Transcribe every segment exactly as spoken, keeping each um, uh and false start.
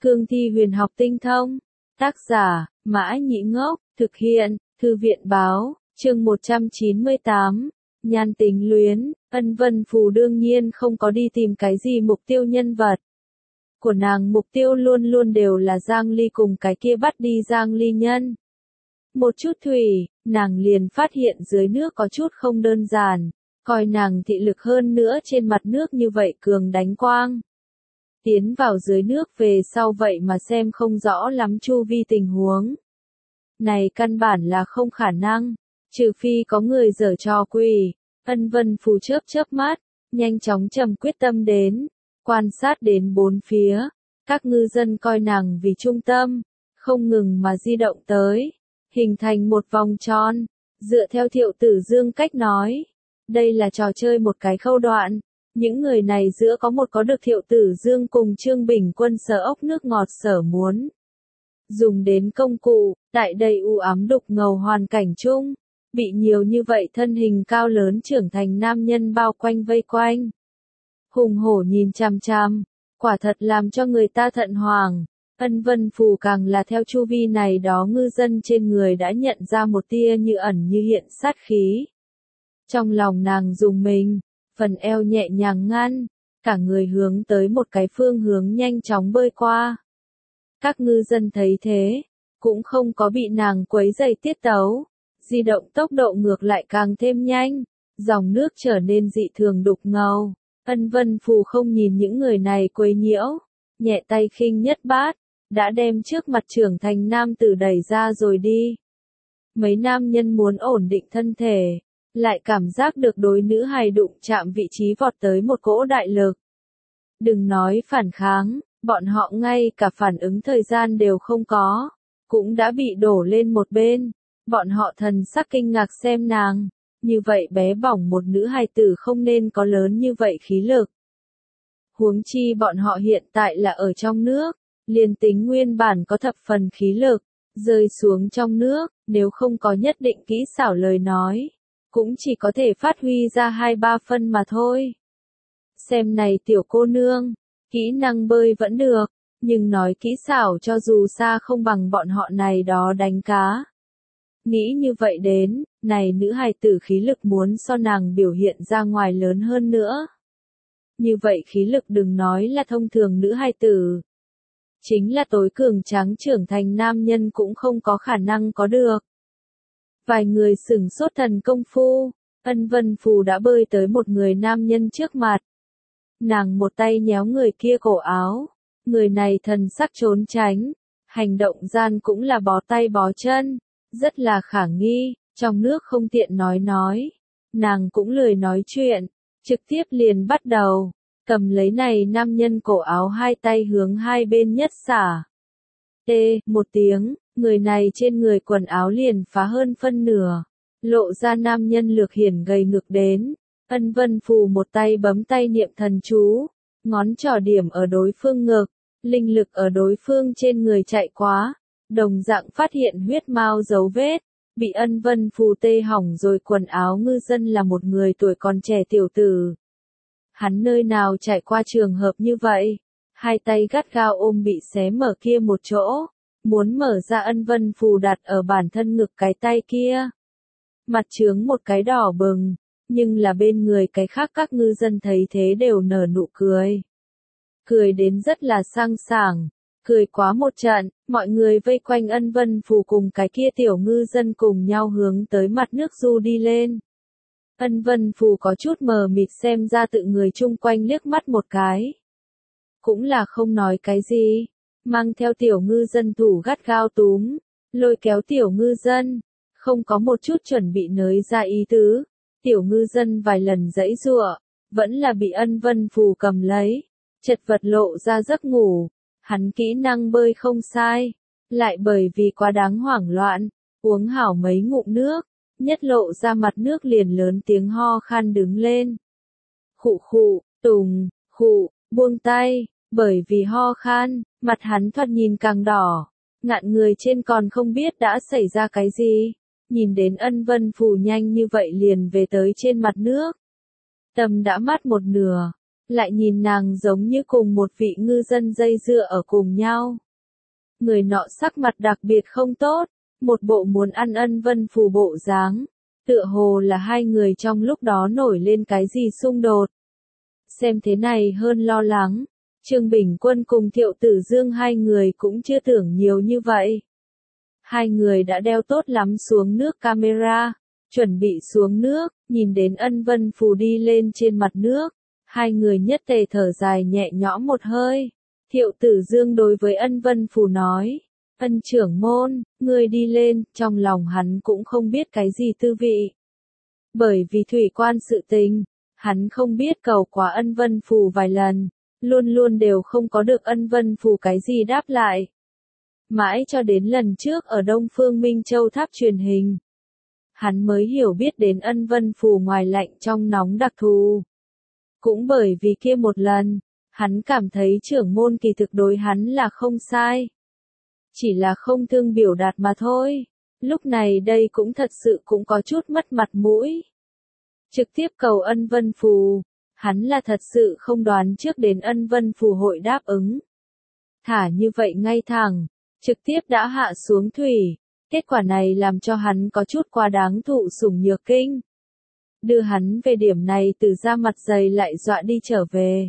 Cương thi huyền học tinh thông. Tác giả, Mã Nhĩ Ngốc, thực hiện, Thư viện báo, chương một trăm chín mươi tám, Nhan Tình Luyến. Ân Vân Phù đương nhiên không có đi tìm cái gì mục tiêu nhân vật. Của nàng mục tiêu luôn luôn đều là Giang Ly cùng cái kia bắt đi Giang Ly nhân. Một chút thủy, nàng liền phát hiện dưới nước có chút không đơn giản, coi nàng thị lực hơn nữa trên mặt nước như vậy cường đánh quang. Tiến vào dưới nước về sau vậy mà xem không rõ lắm chu vi tình huống. Này căn bản là không khả năng, trừ phi có người giở trò quỷ. Ân Vân Phù chớp chớp mắt, nhanh chóng trầm quyết tâm đến, quan sát đến bốn phía, các ngư dân coi nàng vì trung tâm, không ngừng mà di động tới, hình thành một vòng tròn, dựa theo Thiệu Tử Dương cách nói. Đây là trò chơi một cái khâu đoạn, những người này giữa có một có được Thiệu Tử Dương cùng Trương Bình Quân sở ốc nước ngọt sở muốn dùng đến công cụ, tại đây u ám đục ngầu hoàn cảnh chung, bị nhiều như vậy thân hình cao lớn trưởng thành nam nhân bao quanh vây quanh. Hùng hổ nhìn chằm chằm, quả thật làm cho người ta thận hoàng. Ân Vân Phù càng là theo chu vi này đó ngư dân trên người đã nhận ra một tia như ẩn như hiện sát khí. Trong lòng nàng dùng mình, phần eo nhẹ nhàng ngăn, cả người hướng tới một cái phương hướng nhanh chóng bơi qua. Các ngư dân thấy thế, cũng không có bị nàng quấy rầy tiết tấu, di động tốc độ ngược lại càng thêm nhanh, dòng nước trở nên dị thường đục ngầu. Ân Vân Phù không nhìn những người này quấy nhiễu, nhẹ tay khinh nhất bát, đã đem trước mặt trưởng thành nam tử đẩy ra rồi đi. Mấy nam nhân muốn ổn định thân thể, lại cảm giác được đối nữ hài đụng chạm vị trí vọt tới một cỗ đại lực. Đừng nói phản kháng, bọn họ ngay cả phản ứng thời gian đều không có, cũng đã bị đổ lên một bên. Bọn họ thần sắc kinh ngạc xem nàng, như vậy bé bỏng một nữ hài tử không nên có lớn như vậy khí lực. Huống chi bọn họ hiện tại là ở trong nước, liền tính nguyên bản có thập phần khí lực, rơi xuống trong nước, nếu không có nhất định kỹ xảo lời nói, cũng chỉ có thể phát huy ra hai ba phân mà thôi. Xem này tiểu cô nương, kỹ năng bơi vẫn được, nhưng nói kỹ xảo cho dù xa không bằng bọn họ này đó đánh cá. Nghĩ như vậy đến, này nữ hài tử khí lực muốn so nàng biểu hiện ra ngoài lớn hơn nữa. Như vậy khí lực đừng nói là thông thường nữ hài tử. Chính là tối cường tráng trưởng thành nam nhân cũng không có khả năng có được. Vài người sửng sốt thần công phu, Ân Vân Phù đã bơi tới một người nam nhân trước mặt. Nàng một tay nhéo người kia cổ áo, người này thần sắc trốn tránh, hành động gian cũng là bó tay bó chân, rất là khả nghi, trong nước không tiện nói nói. Nàng cũng lười nói chuyện, trực tiếp liền bắt đầu, cầm lấy này nam nhân cổ áo hai tay hướng hai bên nhất xả. Tê, một tiếng, người này trên người quần áo liền phá hơn phân nửa, lộ ra nam nhân lược hiển gầy ngực đến. Ân Vân Phù một tay bấm tay niệm thần chú, ngón trỏ điểm ở đối phương ngực, linh lực ở đối phương trên người chạy quá, đồng dạng phát hiện huyết mao dấu vết, bị Ân Vân Phù tê hỏng rồi quần áo ngư dân là một người tuổi còn trẻ tiểu tử. Hắn nơi nào trải qua trường hợp như vậy, hai tay gắt gao ôm bị xé mở kia một chỗ, muốn mở ra Ân Vân Phù đặt ở bản thân ngực cái tay kia. Mặt trướng một cái đỏ bừng. Nhưng là bên người cái khác các ngư dân thấy thế đều nở nụ cười. Cười đến rất là sang sảng, cười quá một trận, mọi người vây quanh Ân Vân Phù cùng cái kia tiểu ngư dân cùng nhau hướng tới mặt nước du đi lên. Ân Vân Phù có chút mờ mịt xem ra tự người chung quanh liếc mắt một cái. Cũng là không nói cái gì, mang theo tiểu ngư dân thủ gắt gao túm, lôi kéo tiểu ngư dân, không có một chút chuẩn bị nới ra ý tứ. Tiểu ngư dân vài lần giãy giụa, vẫn là bị Ân Vân Phù cầm lấy, chật vật lộ ra giấc ngủ. Hắn kỹ năng bơi không sai, lại bởi vì quá đáng hoảng loạn, uống hảo mấy ngụm nước, nhất lộ ra mặt nước liền lớn tiếng ho khan đứng lên. Khụ khụ, tùng, khụ, buông tay, bởi vì ho khan, mặt hắn thoạt nhìn càng đỏ, ngạn người trên còn không biết đã xảy ra cái gì. Nhìn đến Ân Vân Phù nhanh như vậy liền về tới trên mặt nước. Tâm đã mát một nửa, lại nhìn nàng giống như cùng một vị ngư dân dây dưa ở cùng nhau. Người nọ sắc mặt đặc biệt không tốt, một bộ muốn ăn Ân Vân Phù bộ dáng, tựa hồ là hai người trong lúc đó nổi lên cái gì xung đột. Xem thế này hơn lo lắng, Trương Bình Quân cùng Thiệu Tử Dương hai người cũng chưa tưởng nhiều như vậy. Hai người đã đeo tốt lắm xuống nước camera, chuẩn bị xuống nước, nhìn đến Ân Vân Phù đi lên trên mặt nước, hai người nhất tề thở dài nhẹ nhõm một hơi. Thiệu Tử Dương đối với Ân Vân Phù nói, Ân trưởng môn, ngươi đi lên, trong lòng hắn cũng không biết cái gì tư vị. Bởi vì thủy quan sự tình, hắn không biết cầu quá Ân Vân Phù vài lần, luôn luôn đều không có được Ân Vân Phù cái gì đáp lại. Mãi cho đến lần trước ở Đông Phương Minh Châu tháp truyền hình, hắn mới hiểu biết đến Ân Vân Phù ngoài lạnh trong nóng đặc thù. Cũng bởi vì kia một lần, hắn cảm thấy trưởng môn kỳ thực đối hắn là không sai. Chỉ là không thương biểu đạt mà thôi. Lúc này đây cũng thật sự cũng có chút mất mặt mũi. Trực tiếp cầu Ân Vân Phù, hắn là thật sự không đoán trước đến Ân Vân Phù hội đáp ứng. Thả như vậy ngay thẳng, trực tiếp đã hạ xuống thủy, kết quả này làm cho hắn có chút quá đáng thụ sủng nhược kinh. Đưa hắn về điểm này từ ra mặt dày lại dọa đi trở về.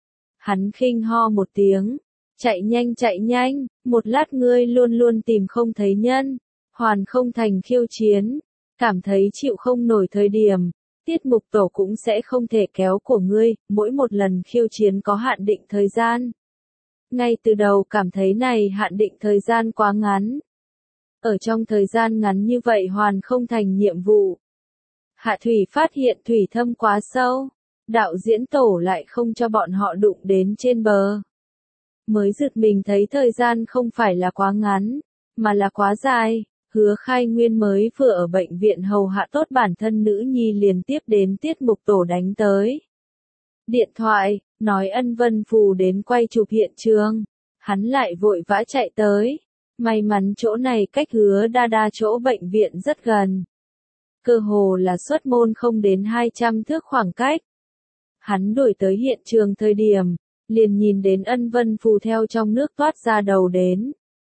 Hắn khinh ho một tiếng, chạy nhanh chạy nhanh, một lát ngươi luôn luôn tìm không thấy nhân, hoàn không thành khiêu chiến, cảm thấy chịu không nổi thời điểm, tiết mục tổ cũng sẽ không thể kéo của ngươi, mỗi một lần khiêu chiến có hạn định thời gian. Ngay từ đầu cảm thấy này hạn định thời gian quá ngắn. Ở trong thời gian ngắn như vậy hoàn không thành nhiệm vụ. Hạ Thủy phát hiện thủy thâm quá sâu, đạo diễn tổ lại không cho bọn họ đụng đến trên bờ. Mới giật mình thấy thời gian không phải là quá ngắn, mà là quá dài. Hứa Khai Nguyên mới vừa ở bệnh viện hầu hạ tốt bản thân nữ nhi liền tiếp đến tiết mục tổ đánh tới. Điện thoại, nói Ân Vân Phù đến quay chụp hiện trường. Hắn lại vội vã chạy tới. May mắn chỗ này cách Hứa Đa Đa chỗ bệnh viện rất gần. Cơ hồ là xuất môn không đến hai trăm thước khoảng cách. Hắn đuổi tới hiện trường thời điểm, liền nhìn đến Ân Vân Phù theo trong nước toát ra đầu đến.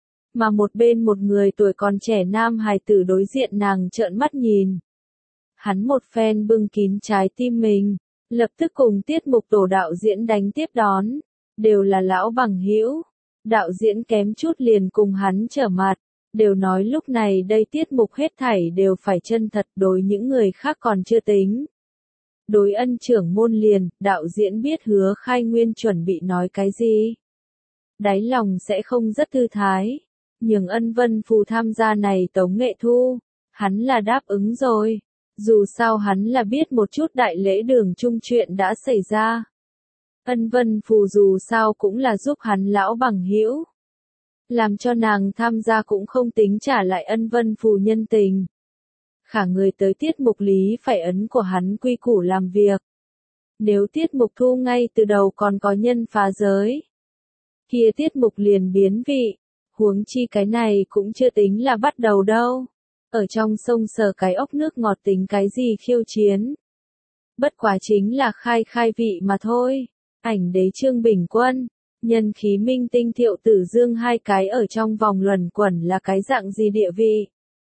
Mà một bên một người tuổi còn trẻ nam hài tử đối diện nàng trợn mắt nhìn. Hắn một phen bưng kín trái tim mình, lập tức cùng tiết mục tổ đạo diễn đánh tiếp đón, đều là lão bằng hữu. Đạo diễn kém chút liền cùng hắn trở mặt, đều nói lúc này đây tiết mục hết thảy đều phải chân thật, đối những người khác còn chưa tính. Đối Ân trưởng môn liền, đạo diễn biết Hứa Khai Nguyên chuẩn bị nói cái gì. Đáy lòng sẽ không rất thư thái, nhưng Ân Vân Phù tham gia này tống nghệ thu, hắn là đáp ứng rồi. Dù sao hắn là biết một chút đại lễ đường chung chuyện đã xảy ra. Ân Vân Phù dù sao cũng là giúp hắn lão bằng hữu. Làm cho nàng tham gia cũng không tính trả lại Ân Vân Phù nhân tình. Khả người tới tiết mục lý phải ấn của hắn quy củ làm việc. Nếu tiết mục thu ngay từ đầu còn có nhân phá giới, kia tiết mục liền biến vị, huống chi cái này cũng chưa tính là bắt đầu đâu. Ở trong sông sờ cái ốc nước ngọt tính cái gì khiêu chiến. Bất quá chính là khai khai vị mà thôi. Ảnh đế Trương Bình Quân, nhân khí minh tinh Thiệu Tử Dương hai cái ở trong vòng luẩn quẩn là cái dạng gì địa vị.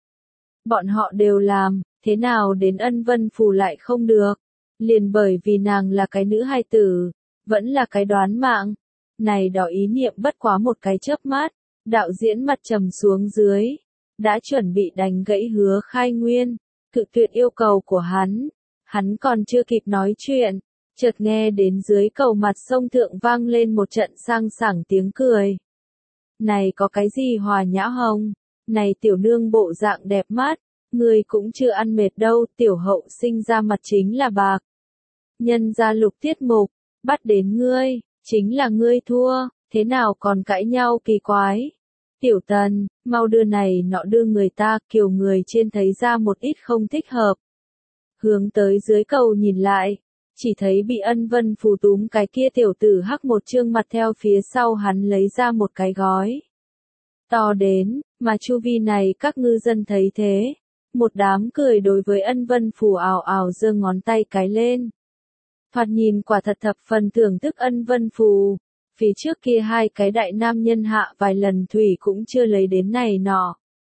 Bọn họ đều làm, thế nào đến Ân Vân Phù lại không được. Liền bởi vì nàng là cái nữ hài tử, vẫn là cái đoán mạng. Này đó ý niệm bất quá một cái chớp mắt, đạo diễn mặt trầm xuống dưới. Đã chuẩn bị đánh gãy Hứa Khai Nguyên, cự tuyệt yêu cầu của hắn. Hắn còn chưa kịp nói chuyện, chợt nghe đến dưới cầu mặt sông thượng vang lên một trận sang sảng tiếng cười. Này có cái gì Hòa Nhã Hồng, này tiểu nương bộ dạng đẹp mắt, người cũng chưa ăn mệt đâu, tiểu hậu sinh ra mặt chính là bạc. Nhân gia lục tiết mục, bắt đến ngươi, chính là ngươi thua, thế nào còn cãi nhau kỳ quái. Tiểu Tần, mau đưa này nọ đưa người ta, kiều người trên thấy ra một ít không thích hợp. Hướng tới dưới cầu nhìn lại, chỉ thấy bị Ân Vân Phù túm cái kia tiểu tử hắc một trương mặt theo phía sau hắn lấy ra một cái gói. To đến, mà chu vi này các ngư dân thấy thế. Một đám cười đối với Ân Vân Phù ào ào giơ ngón tay cái lên. Thoạt nhìn quả thật thập phần thưởng thức Ân Vân Phù. Phía trước kia hai cái đại nam nhân hạ vài lần thủy cũng chưa lấy đến này nọ.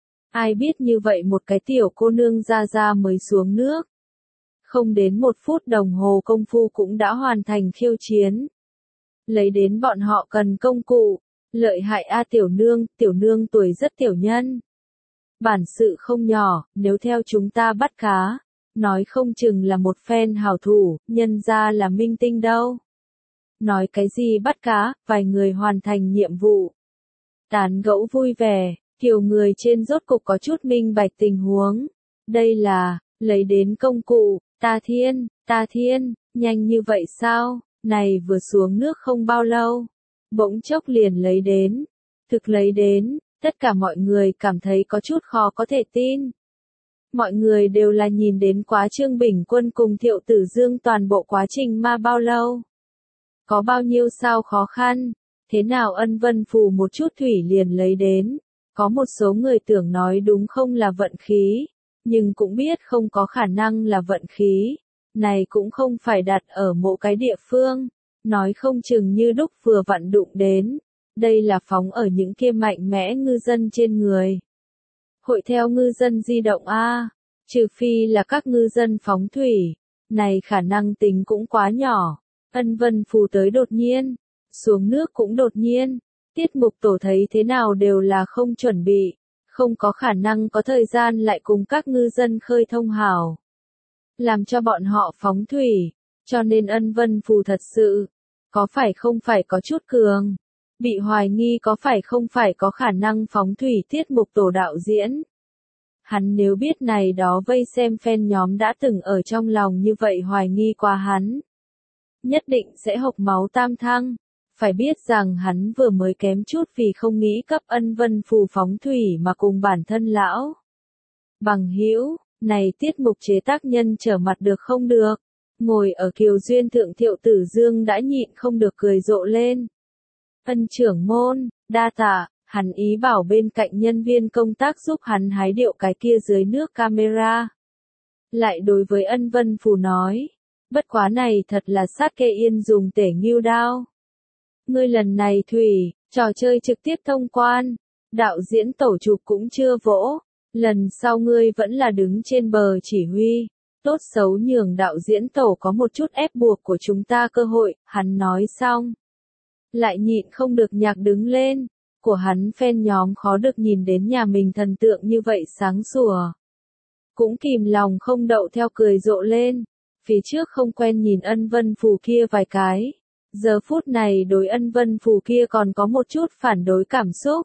Ai biết như vậy một cái tiểu cô nương ra ra mới xuống nước. Không đến một phút đồng hồ công phu cũng đã hoàn thành khiêu chiến. Lấy đến bọn họ cần công cụ. Lợi hại a tiểu nương, tiểu nương tuổi rất tiểu nhân. Bản sự không nhỏ, nếu theo chúng ta bắt cá. Nói không chừng là một phen hảo thủ, nhân ra là minh tinh đâu. Nói cái gì bắt cá, vài người hoàn thành nhiệm vụ. Tán gẫu vui vẻ, kiểu người trên rốt cục có chút minh bạch tình huống. Đây là, lấy đến công cụ, ta thiên, ta thiên, nhanh như vậy sao, này vừa xuống nước không bao lâu. Bỗng chốc liền lấy đến, thực lấy đến, tất cả mọi người cảm thấy có chút khó có thể tin. Mọi người đều là nhìn đến quá Trương Bình Quân cùng Thiệu Tử Dương toàn bộ quá trình mà bao lâu. Có bao nhiêu sao khó khăn, thế nào Ân Vân Phù một chút thủy liền lấy đến. Có một số người tưởng nói đúng không là vận khí, nhưng cũng biết không có khả năng là vận khí. Này cũng không phải đặt ở mỗi cái địa phương, nói không chừng như đúc vừa vặn đụng đến. Đây là phóng ở những kia mạnh mẽ ngư dân trên người. Hội theo ngư dân di động a, trừ phi là các ngư dân phóng thủy, này khả năng tính cũng quá nhỏ. Ân Vân Phù tới đột nhiên, xuống nước cũng đột nhiên, tiết mục tổ thấy thế nào đều là không chuẩn bị, không có khả năng có thời gian lại cùng các ngư dân khơi thông hào. Làm cho bọn họ phóng thủy, cho nên Ân Vân Phù thật sự, có phải không phải có chút cường. Bị hoài nghi có phải không phải có khả năng phóng thủy tiết mục tổ đạo diễn. Hắn nếu biết này đó vây xem fan nhóm đã từng ở trong lòng như vậy hoài nghi qua hắn. Nhất định sẽ hộc máu tam thăng. Phải biết rằng hắn vừa mới kém chút vì không nghĩ cấp Ân Vân Phù phóng thủy mà cùng bản thân lão. Bằng hữu, này tiết mục chế tác nhân trở mặt được không được. Ngồi ở Kiều Duyên thượng Thiệu Tử Dương đã nhịn không được cười rộ lên. Ân trưởng môn, đa tạ, hắn ý bảo bên cạnh nhân viên công tác giúp hắn hái điệu cái kia dưới nước camera. Lại đối với Ân Vân Phù nói, bất quá này thật là sát kê yên dùng tể ngưu đao. Ngươi lần này thủy, trò chơi trực tiếp thông quan, đạo diễn tổ chụp cũng chưa vỗ, lần sau ngươi vẫn là đứng trên bờ chỉ huy. Tốt xấu nhường đạo diễn tổ có một chút ép buộc của chúng ta cơ hội, hắn nói xong. Lại nhịn không được nhạc đứng lên, của hắn fan nhóm khó được nhìn đến nhà mình thần tượng như vậy sáng sủa. Cũng kìm lòng không đậu theo cười rộ lên, phía trước không quen nhìn Ân Vân Phù kia vài cái. Giờ phút này đối Ân Vân Phù kia còn có một chút phản đối cảm xúc.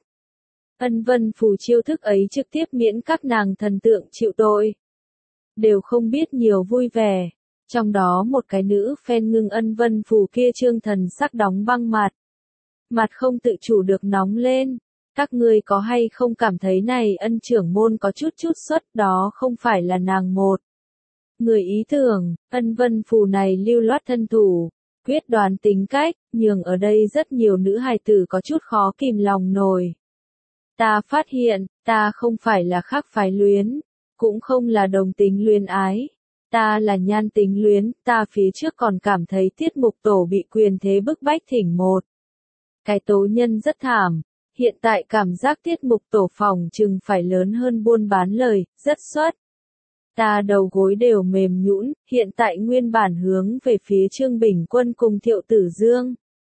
Ân Vân Phù chiêu thức ấy trực tiếp miễn các nàng thần tượng chịu tội. Đều không biết nhiều vui vẻ. Trong đó một cái nữ fan ngưng Ân Vân Phù kia trương thần sắc đóng băng mặt. Mặt không tự chủ được nóng lên. Các ngươi có hay không cảm thấy này Ân trưởng môn có chút chút xuất đó không phải là nàng một. Người ý tưởng, Ân Vân Phù này lưu loát thân thủ, quyết đoán tính cách, nhường ở đây rất nhiều nữ hài tử có chút khó kìm lòng nổi. Ta phát hiện, ta không phải là khác phái luyến, cũng không là đồng tính luyến ái. Ta là nhan tính luyến, ta phía trước còn cảm thấy tiết mục tổ bị quyền thế bức bách thỉnh một. Cái tố nhân rất thảm, hiện tại cảm giác tiết mục tổ phòng chừng phải lớn hơn buôn bán lời, rất xuất. Ta đầu gối đều mềm nhũn, hiện tại nguyên bản hướng về phía Trương Bình Quân cùng Thiệu Tử Dương.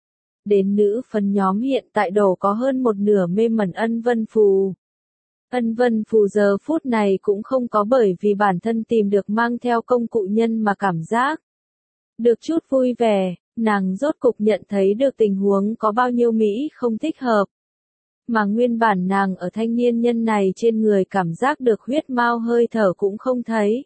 Đến nữ phân nhóm hiện tại đổ có hơn một nửa mê mẩn Ân Vân Phù. Ân Vân Phù giờ phút này cũng không có bởi vì bản thân tìm được mang theo công cụ nhân mà cảm giác. Được chút vui vẻ, nàng rốt cục nhận thấy được tình huống có bao nhiêu Mỹ không thích hợp. Mà nguyên bản nàng ở thanh niên nhân này trên người cảm giác được huyết mao hơi thở cũng không thấy.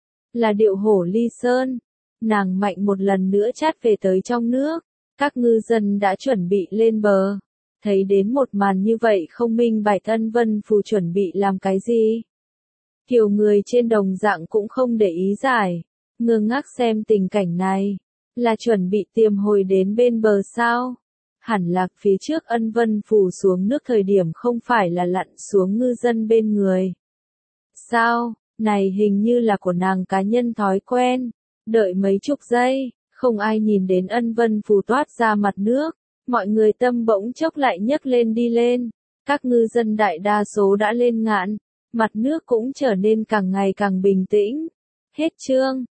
Là điệu hổ ly sơn. Nàng mạnh một lần nữa chát về tới trong nước. Các ngư dân đã chuẩn bị lên bờ. Thấy đến một màn như vậy không minh bạch Ân Vân Phù chuẩn bị làm cái gì. Kiểu người trên đồng dạng cũng không để ý giải. Ngơ ngác xem tình cảnh này. Là chuẩn bị tiềm hồi đến bên bờ sao? Hẳn là phía trước Ân Vân Phù xuống nước thời điểm không phải là lặn xuống ngư dân bên người. Sao, này hình như là của nàng cá nhân thói quen. Đợi mấy chục giây, Không ai nhìn đến Ân Vân Phù toát ra mặt nước, mọi người tâm bỗng chốc lại nhấc lên đi lên. Các ngư dân đại đa số đã lên ngạn, mặt nước cũng trở nên càng ngày càng bình tĩnh. Hết chương.